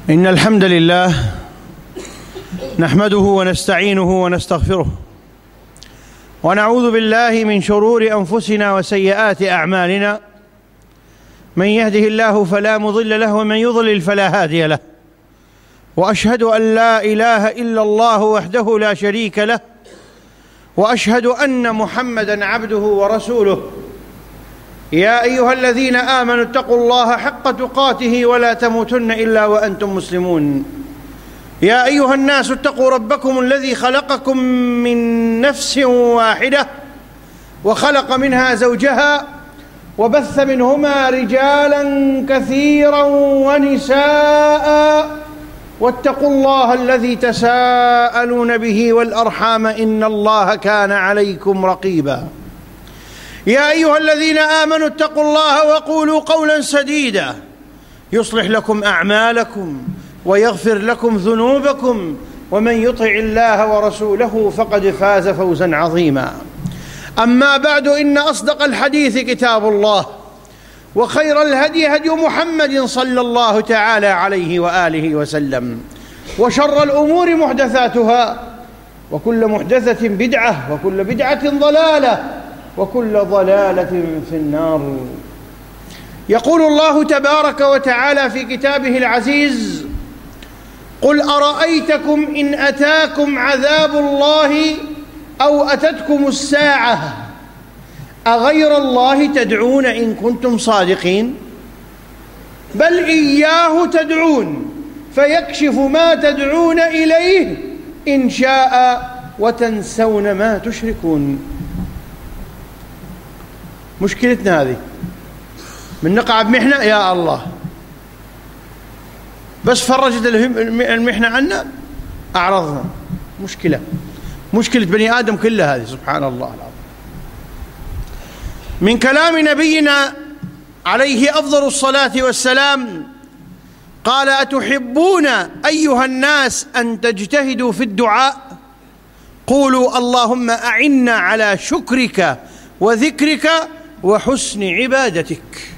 إن الحمد لله نحمده ونستعينه ونستغفره ونعوذ بالله من شرور أنفسنا وسيئات أعمالنا. من يهده الله فلا مضل له ومن يضلل فلا هادي له، وأشهد أن لا إله إلا الله وحده لا شريك له، وأشهد أن محمدًا عبده ورسوله. يا أيها الذين آمنوا اتقوا الله حق تقاته ولا تموتن إلا وأنتم مسلمون. يا أيها الناس اتقوا ربكم الذي خلقكم من نفس واحدة وخلق منها زوجها وبث منهما رجالا كثيرا ونساء، واتقوا الله الذي تساءلون به والأرحام إن الله كان عليكم رقيبا. يا أيها الذين آمنوا اتقوا الله وقولوا قولا سديدا يصلح لكم أعمالكم ويغفر لكم ذنوبكم، ومن يطع الله ورسوله فقد فاز فوزا عظيما. أما بعد، إن أصدق الحديث كتاب الله، وخير الهدي هدي محمد صلى الله تعالى عليه وآله وسلم، وشر الأمور محدثاتها، وكل محدثة بدعة، وكل بدعة ضلالة، وكل ضلالة في النار. يقول الله تبارك وتعالى في كتابه العزيز: قل أرأيتكم إن أتاكم عذاب الله أو أتتكم الساعة أغير الله تدعون إن كنتم صادقين؟ بل إياه تدعون فيكشف ما تدعون إليه إن شاء وتنسون ما تشركون. مشكلتنا هذه من نقع بمحنة، يا الله بس فرجت المحنة عنا أعرضنا. مشكلة بني آدم كلها هذه، سبحان الله العظيم. من كلام نبينا عليه أفضل الصلاة والسلام قال: أتحبون أيها الناس أن تجتهدوا في الدعاء؟ قولوا اللهم أعنا على شكرك وذكرك وحسن عبادتك.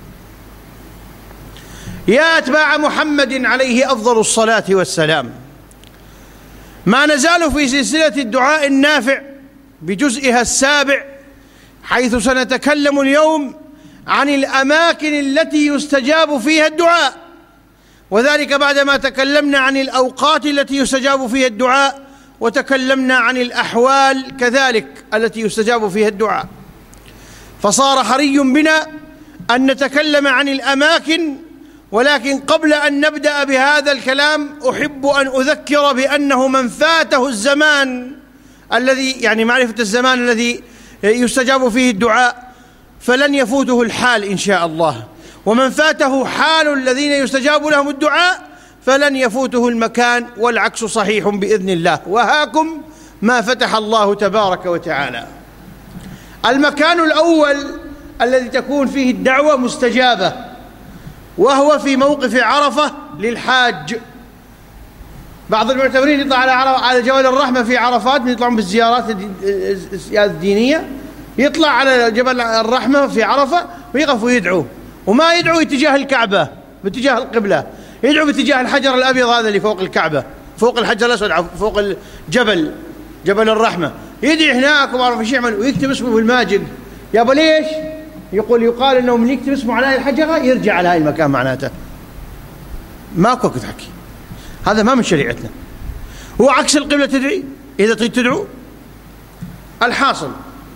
يا أتباع محمد عليه أفضل الصلاة والسلام، ما نزال في سلسلة الدعاء النافع بجزئها السابع، حيث سنتكلم اليوم عن الأماكن التي يستجاب فيها الدعاء، وذلك بعدما تكلمنا عن الأوقات التي يستجاب فيها الدعاء، وتكلمنا عن الأحوال كذلك التي يستجاب فيها الدعاء. فصار حري بنا أن نتكلم عن الأماكن، ولكن قبل أن نبدأ بهذا الكلام أحب أن أذكر بأنه من فاته الزمان الذي، يعني معرفة الزمان الذي يستجاب فيه الدعاء، فلن يفوته الحال إن شاء الله، ومن فاته حال الذين يستجاب لهم الدعاء فلن يفوته المكان، والعكس صحيح بإذن الله. وهاكم ما فتح الله تبارك وتعالى. المكان الأول الذي تكون فيه الدعوة مستجابة وهو في موقف عرفة للحاج. بعض المعتمرين يطلع على جبل الرحمة في عرفات، يطلعون بالزيارات الدينية، يطلع على جبل الرحمة في عرفة ويقف ويدعو، وما يدعو اتجاه الكعبة باتجاه القبلة، يدعو باتجاه الحجر الأبيض هذا اللي فوق الكعبة، فوق الحجر الأسود، فوق الجبل، جبل الرحمة، يدعي هناك وما أعرف ايش يعمل، ويكتب اسمه في الماجد. يابا ليش؟ يقال انه من يكتب اسمه على هذه الحجرة يرجع على هذا المكان، معناته ماكو تحكي، هذا ما من شريعتنا. هو عكس القبلة تدعي إذا تريد تدعو. الحاصل،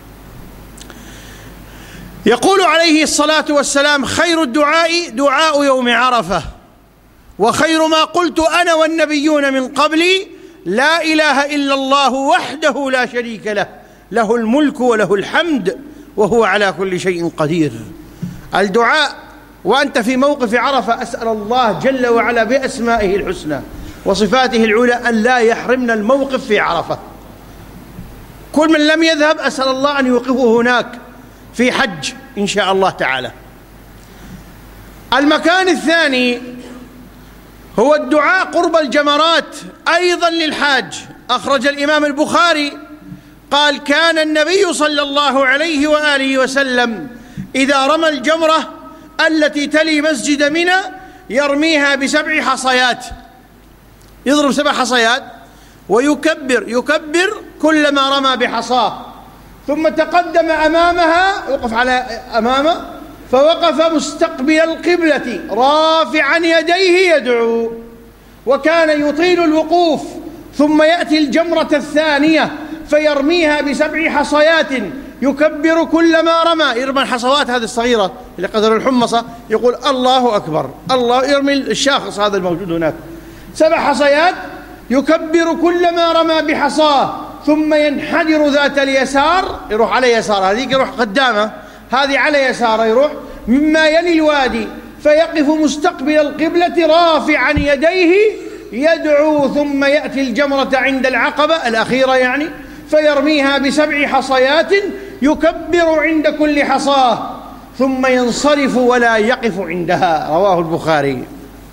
يقول عليه الصلاة والسلام: خير الدعاء دعاء يوم عرفة، وخير ما قلت أنا والنبيون من قبلي لا إله إلا الله وحده لا شريك له، له الملك وله الحمد وهو على كل شيء قدير. الدعاء وأنت في موقف عرفة، أسأل الله جل وعلا بأسمائه الحسنى وصفاته العلى أن لا يحرمنا الموقف في عرفة. كل من لم يذهب أسأل الله أن يوقفه هناك في حج إن شاء الله تعالى. المكان الثاني هو الدعاء قرب الجمرات أيضا للحاج. أخرج الإمام البخاري قال: كان النبي صلى الله عليه وآله وسلم إذا رمى الجمرة التي تلي مسجد منى يرميها ب7 حصيات، يضرب 7 حصيات يكبر كلما رمى بحصاه، ثم تقدم أمامها، وقف على أمامه، فوقف مستقبل القبلة رافعا يديه يدعو، وكان يطيل الوقوف، ثم يأتي الجمرة الثانية فيرميها ب7 حصيات، يكبر كلما رمى، يرمي الحصوات هذه الصغيرة اللي قدر الحمصة، يقول الله أكبر، الله، يرمي الشاخص هذا الموجود هناك 7 حصيات، يكبر كلما رمى بحصاه، ثم ينحدر ذات اليسار، يروح على يسار، هذيك يروح قدامه، هذه على يساره، يروح مما يلي الوادي، فيقف مستقبل القبلة رافعا يديه يدعو، ثم يأتي الجمرة عند العقبة الأخيرة يعني، فيرميها ب7 حصيات، يكبر عند كل حصاه، ثم ينصرف ولا يقف عندها. رواه البخاري.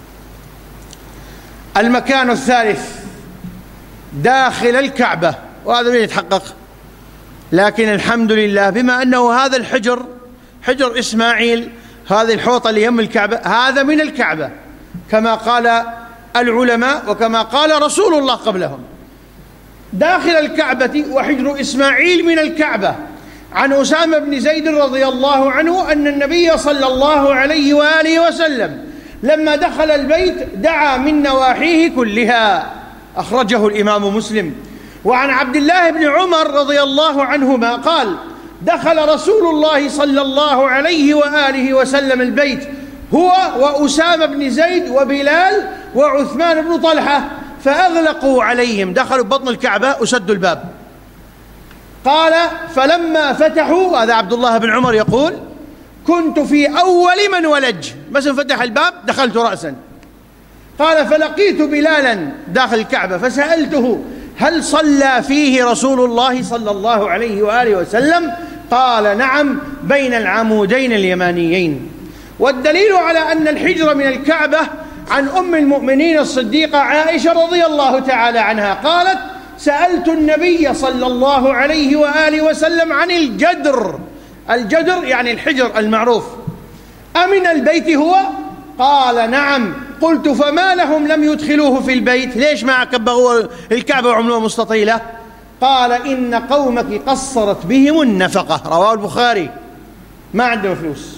المكان الثالث داخل الكعبة، وهذا من يتحقق، لكن الحمد لله بما أنه هذا الحجر حجر إسماعيل، هذه الحوطة اللي يم الكعبة، هذا من الكعبة كما قال العلماء وكما قال رسول الله قبلهم، داخل الكعبة، وحجر إسماعيل من الكعبة. عن أسامة بن زيد رضي الله عنه أن النبي صلى الله عليه وآله وسلم لما دخل البيت دعا من نواحيه كلها، أخرجه الإمام مسلم. وعن عبد الله بن عمر رضي الله عنهما قال: دخل رسول الله صلى الله عليه وآله وسلم البيت هو وأسامة بن زيد وبلال وعثمان بن طلحة، فأغلقوا عليهم، دخلوا بطن الكعبة وسدوا الباب. قال: فلما فتحوا، هذا عبد الله بن عمر يقول: كنت في أول من ولج، بس فتح الباب دخلت رأسا. قال: فلقيت بلالا داخل الكعبة فسألته: هل صلى فيه رسول الله صلى الله عليه وآله وسلم؟ قال: نعم، بين العمودين اليمانيين. والدليل على أن الحجر من الكعبة عن أم المؤمنين الصديقة عائشة رضي الله تعالى عنها قالت: سألت النبي صلى الله عليه وآله وسلم عن الجدر. الجدر يعني الحجر المعروف، أمن البيت هو؟ قال: نعم. قلت: فما لهم لم يدخلوه في البيت؟ ليش ما كبروا الكعبة وعملوها مستطيلة؟ قال: إن قومك قصرت بهم النفقة. رواه البخاري. ما عندهم فلوس،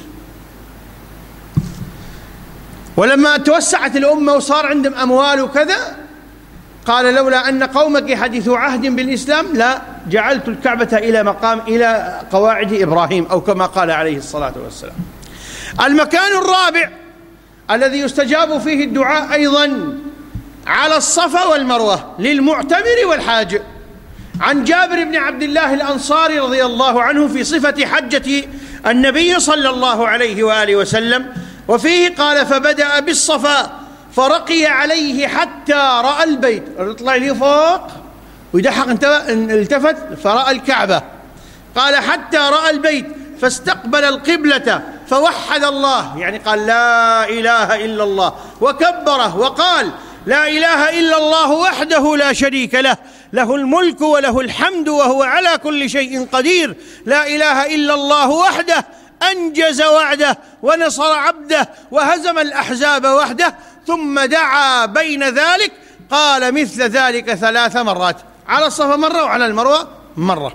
ولما توسعت الأمة وصار عندهم أموال وكذا، قال: لولا أن قومك حديثوا عهد بالإسلام لا جعلت الكعبة إلى قواعد إبراهيم، أو كما قال عليه الصلاة والسلام. المكان الرابع الذي يستجاب فيه الدعاء أيضا على الصفا والمروة للمعتمر والحاج. عن جابر بن عبد الله الأنصاري رضي الله عنه في صفة حجة النبي صلى الله عليه وآله وسلم، وفيه قال: فبدأ بالصفا فرقي عليه حتى رأى البيت، يطلع لي فوق ويدحق، التفت فرأى الكعبة. قال: حتى رأى البيت فاستقبل القبلة فوحد الله، يعني قال: لا إله إلا الله، وكبره وقال: لا إله إلا الله وحده لا شريك له، له الملك وله الحمد وهو على كل شيء قدير، لا إله إلا الله وحده أنجز وعده ونصر عبده وهزم الأحزاب وحده. ثم دعا بين ذلك، قال مثل ذلك 3 مرات، على الصفا مرة وعلى المروة مرة.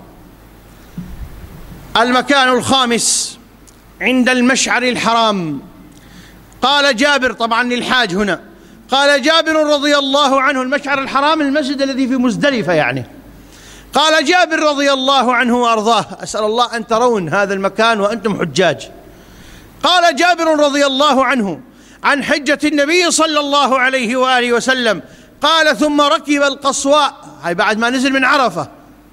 المكان الخامس عند المشعر الحرام. قال جابر، طبعا للحاج هنا، قال جابر رضي الله عنه: المشعر الحرام المسجد الذي في مزدلفة يعني. قال جابر رضي الله عنه وأرضاه: أسأل الله أن ترون هذا المكان وأنتم حجاج. قال جابر رضي الله عنه عن حجة النبي صلى الله عليه وآله وسلم، قال: ثم ركب القصواء، هاي بعد ما نزل من عرفة،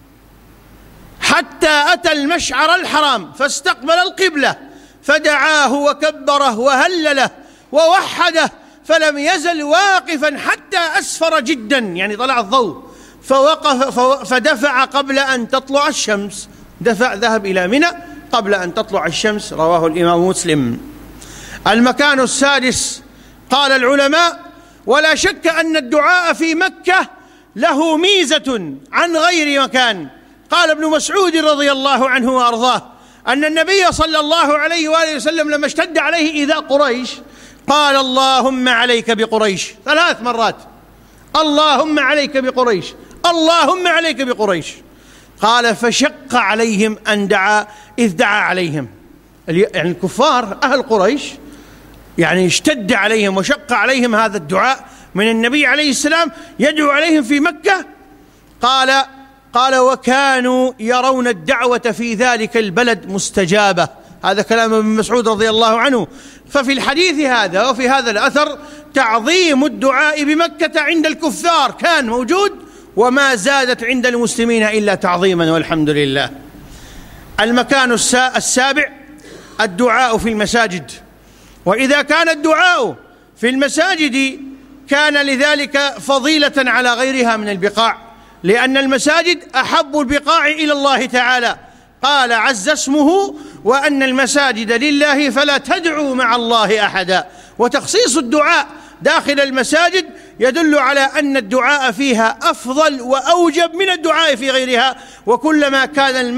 حتى أتى المشعر الحرام فاستقبل القبلة فدعاه وكبره وهلله ووحده، فلم يزل واقفا حتى أسفر جدا، يعني طلع الضوء، فوقف فدفع قبل أن تطلع الشمس، ذهب إلى منى قبل أن تطلع الشمس. رواه الإمام مسلم. المكان السادس. قال العلماء: ولا شك أن الدعاء في مكة له ميزة عن غير مكان. قال ابن مسعود رضي الله عنه وأرضاه أن النبي صلى الله عليه وآله وسلم لما اشتد عليه إيذاء قريش قال: اللهم عليك بقريش 3 مرات، اللهم عليك بقريش، اللهم عليك بقريش. قال فشق عليهم أن دعا إذ دعا عليهم، يعني الكفار أهل قريش يعني اشتد عليهم وشق عليهم هذا الدعاء من النبي عليه السلام يدعو عليهم في مكة. قال وكانوا يرون الدعوة في ذلك البلد مستجابة. هذا كلام ابن مسعود رضي الله عنه. ففي الحديث هذا وفي هذا الأثر تعظيم الدعاء بمكة عند الكفار كان موجود، وما زادت عند المسلمين إلا تعظيما والحمد لله. المكان السابع الدعاء في المساجد. وإذا كان الدعاء في المساجد كان لذلك فضيلة على غيرها من البقاع، لأن المساجد أحب البقاع إلى الله تعالى. قال عز اسمه وأن المساجد لله فلا تدعوا مع الله أحدا. وتخصيص الدعاء داخل المساجد يدل على أن الدعاء فيها أفضل وأوجب من الدعاء في غيرها. وكلما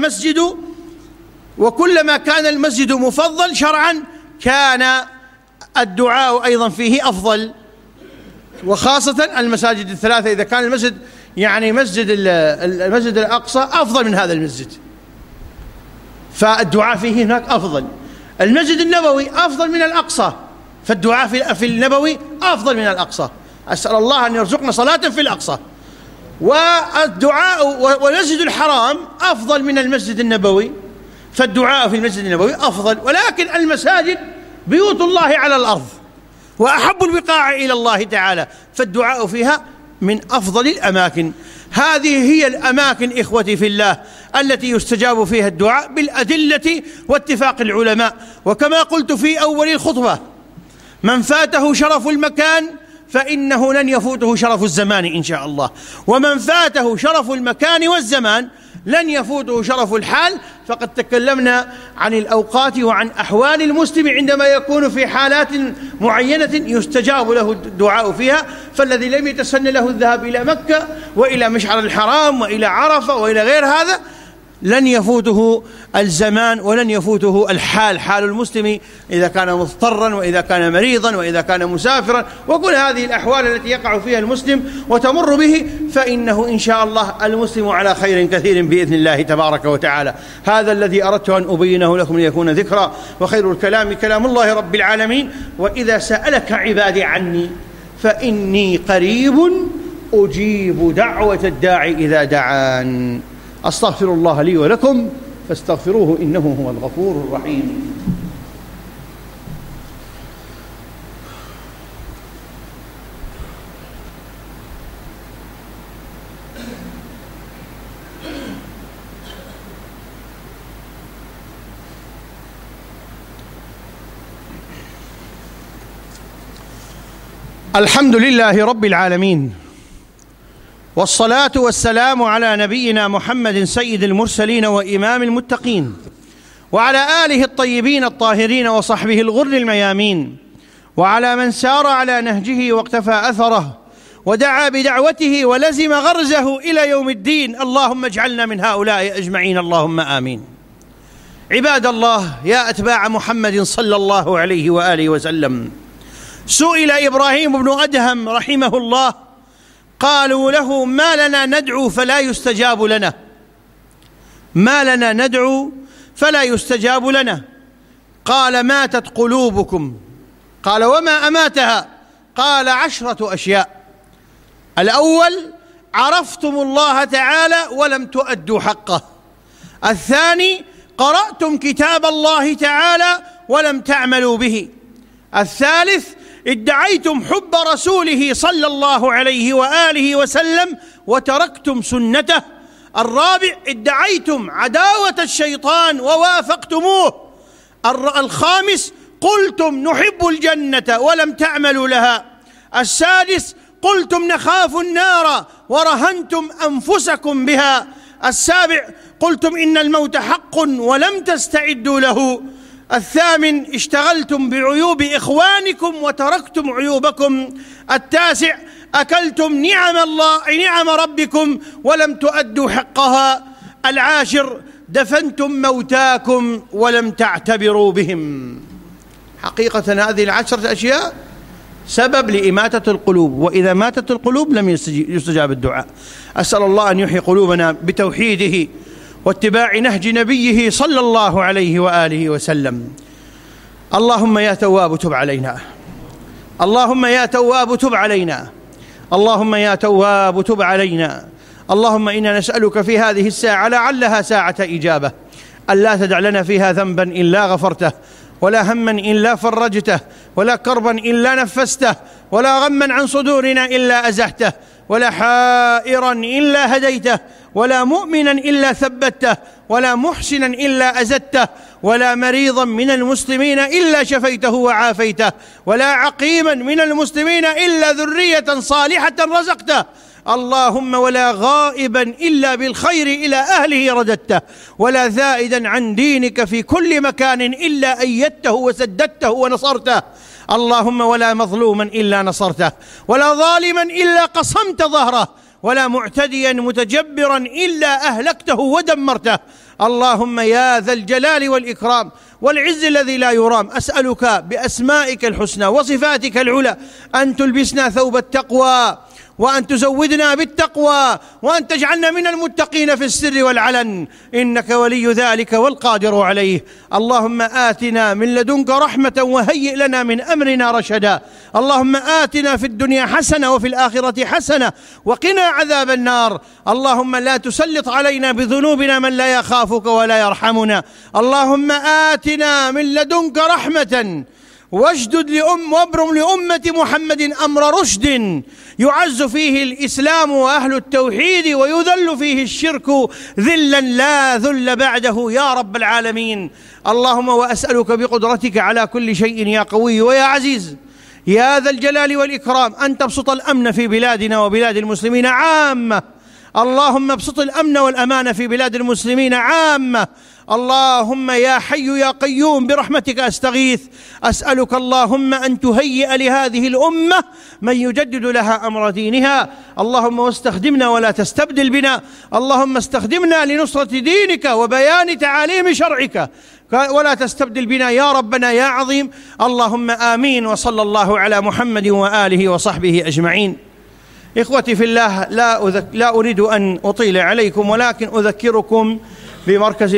كان المسجد مفضل شرعا كان الدعاء أيضا فيه أفضل، وخاصة المساجد الثلاثة. إذا كان المسجد يعني المسجد الأقصى أفضل من هذا المسجد فالدعاء فيه هناك أفضل. المسجد النبوي أفضل من الأقصى فالدعاء في النبوي أفضل من الأقصى. أسأل الله أن يرزقنا صلاة في الأقصى. والمسجد الحرام أفضل من المسجد النبوي فالدعاء في المسجد النبوي أفضل. ولكن المساجد بيوت الله على الأرض وأحب البقاع إلى الله تعالى فالدعاء فيها من أفضل الأماكن. هذه هي الأماكن إخوتي في الله التي يستجاب فيها الدعاء بالأدلة واتفاق العلماء. وكما قلت في أول الخطبة من فاته شرف المكان فإنه لن يفوته شرف الزمان إن شاء الله، ومن فاته شرف المكان والزمان لن يفوته شرف الحال. فقد تكلمنا عن الأوقات وعن أحوال المسلم عندما يكون في حالات معينة يستجاب له الدعاء فيها. فالذي لم يتسن له الذهاب إلى مكة وإلى مشعر الحرام وإلى عرفة وإلى غير هذا لن يفوته الزمان ولن يفوته الحال، حال المسلم إذا كان مضطرا وإذا كان مريضا وإذا كان مسافرا، وكل هذه الأحوال التي يقع فيها المسلم وتمر به فإنه إن شاء الله المسلم على خير كثير بإذن الله تبارك وتعالى. هذا الذي أردت أن أبينه لكم ليكون ذكرى، وخير الكلام كلام الله رب العالمين. وإذا سألك عبادي عني فإني قريب أجيب دعوة الداعي إذا دعان. أستغفر الله لي ولكم فاستغفروه إنه هو الغفور الرحيم. الحمد لله رب العالمين، والصلاة والسلام على نبينا محمد سيد المرسلين وإمام المتقين، وعلى آله الطيبين الطاهرين وصحبه الغر الميامين، وعلى من سار على نهجه واقتفى أثره ودعا بدعوته ولزم غرزه إلى يوم الدين. اللهم اجعلنا من هؤلاء أجمعين، اللهم آمين. عباد الله، يا أتباع محمد صلى الله عليه وآله وسلم، سئل إبراهيم بن أدهم رحمه الله، قالوا له ما لنا ندعو فلا يستجاب لنا، ما لنا ندعو فلا يستجاب لنا؟ قال ماتت قلوبكم. قال وما أماتها؟ قال 10 أشياء. الأول عرفتم الله تعالى ولم تؤدوا حقه. الثاني قرأتم كتاب الله تعالى ولم تعملوا به. الثالث ادعيتم حب رسوله صلى الله عليه وآله وسلم وتركتم سنته. الرابع ادعيتم عداوة الشيطان ووافقتموه. الخامس قلتم نحب الجنة ولم تعملوا لها. السادس قلتم نخاف النار ورهنتم أنفسكم بها. السابع قلتم إن الموت حق ولم تستعدوا له. الثامن اشتغلتم بعيوب إخوانكم وتركتم عيوبكم. التاسع أكلتم نعم ربكم ولم تؤدوا حقها. العاشر دفنتم موتاكم ولم تعتبروا بهم. حقيقة هذه 10 أشياء سبب لإماتة القلوب، وإذا ماتت القلوب لم يستجاب الدعاء. أسأل الله أن يحيي قلوبنا بتوحيده واتباع نهج نبيه صلى الله عليه وآله وسلم. اللهم يا تواب تب علينا، اللهم يا تواب تب علينا، اللهم يا تواب تب علينا. اللهم إنا نسألك في هذه الساعة لعلها ساعة إجابة أن لا تدع لنا فيها ذنبا إلا غفرته، ولا هما إلا فرجته، ولا كربا إلا نفسته، ولا غما عن صدورنا إلا أزهته، ولا حائرا إلا هديته، ولا مؤمنا إلا ثبته، ولا محسنا إلا أزدته، ولا مريضا من المسلمين إلا شفيته وعافيته، ولا عقيما من المسلمين إلا ذرية صالحة رزقته. اللهم ولا غائبا إلا بالخير إلى أهله رددته، ولا زائدا عن دينك في كل مكان إلا أيدته وسددته ونصرته. اللهم ولا مظلوما إلا نصرته، ولا ظالما إلا قصمت ظهره، ولا معتديا متجبرا إلا أهلكته ودمرته. اللهم يا ذا الجلال والإكرام والعز الذي لا يرام، أسألك بأسمائك الحسنى وصفاتك العلى أن تلبسنا ثوب التقوى، وأن تزودنا بالتقوى، وأن تجعلنا من المتقين في السر والعلن، إنك ولي ذلك والقادر عليه. اللهم آتنا من لدنك رحمة وهيئ لنا من أمرنا رشدا. اللهم آتنا في الدنيا حسنة وفي الآخرة حسنة وقنا عذاب النار. اللهم لا تسلط علينا بذنوبنا من لا يخافك ولا يرحمنا. اللهم آتنا من لدنك رحمة واشدد وابرم لأمة محمد أمر رشد، يعز فيه الإسلام وأهل التوحيد، ويذل فيه الشرك ذلا لا ذل بعده يا رب العالمين. اللهم وأسألك بقدرتك على كل شيء يا قوي ويا عزيز يا ذا الجلال والإكرام أن تبسط الأمن في بلادنا وبلاد المسلمين عامة. اللهم ابسط الأمن والأمان في بلاد المسلمين عامة. اللهم يا حي يا قيوم برحمتك أستغيث. أسألك اللهم أن تهيئ لهذه الأمة من يجدد لها أمر دينها. اللهم واستخدمنا ولا تستبدل بنا. اللهم استخدمنا لنصرة دينك وبيان تعاليم شرعك، ولا تستبدل بنا يا ربنا يا عظيم. اللهم آمين. وصلى الله على محمد وآله وصحبه أجمعين. إخوتي في الله، لا أريد أن أطيل عليكم، ولكن أذكركم بمركز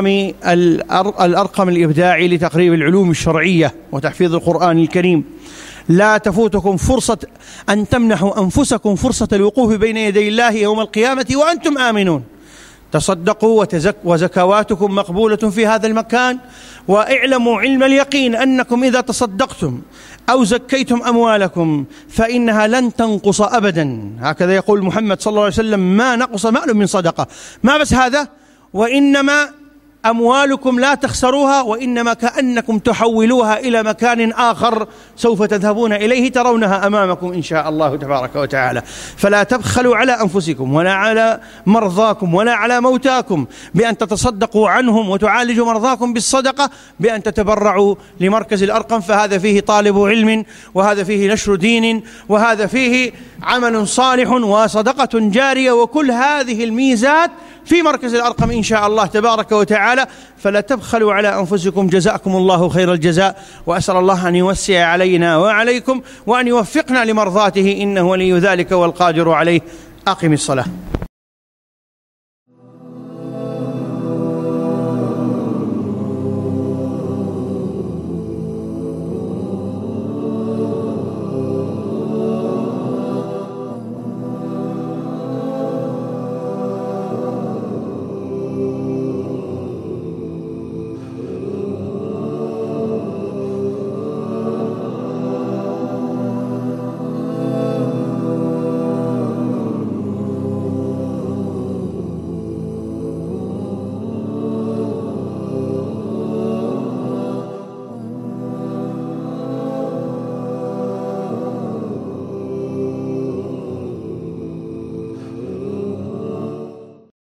الأرقم الإبداعي لتقريب العلوم الشرعية وتحفيظ القرآن الكريم. لا تفوتكم فرصة أن تمنحوا أنفسكم فرصة الوقوف بين يدي الله يوم القيامة وأنتم آمنون. تصدقوا وزكواتكم مقبولة في هذا المكان، واعلموا علم اليقين أنكم إذا تصدقتم أو زكيتم أموالكم فإنها لن تنقص أبدا. هكذا يقول محمد صلى الله عليه وسلم: ما نقص مال من صدقة. ما بس هذا، وإنما أموالكم لا تخسروها، وإنما كأنكم تحولوها إلى مكان آخر سوف تذهبون إليه ترونها أمامكم إن شاء الله تبارك وتعالى. فلا تبخلوا على أنفسكم ولا على مرضاكم ولا على موتاكم بأن تتصدقوا عنهم، وتعالجوا مرضاكم بالصدقة بأن تتبرعوا لمركز الأرقم، فهذا فيه طالب علم، وهذا فيه نشر دين، وهذا فيه عمل صالح وصدقة جارية، وكل هذه الميزات في مركز الأرقم إن شاء الله تبارك وتعالى. فلا تبخلوا على أنفسكم، جزاكم الله خير الجزاء. وأسأل الله أن يوسع علينا وعليكم، وأن يوفقنا لمرضاته، إنه ولي ذلك والقادر عليه. أقم الصلاة.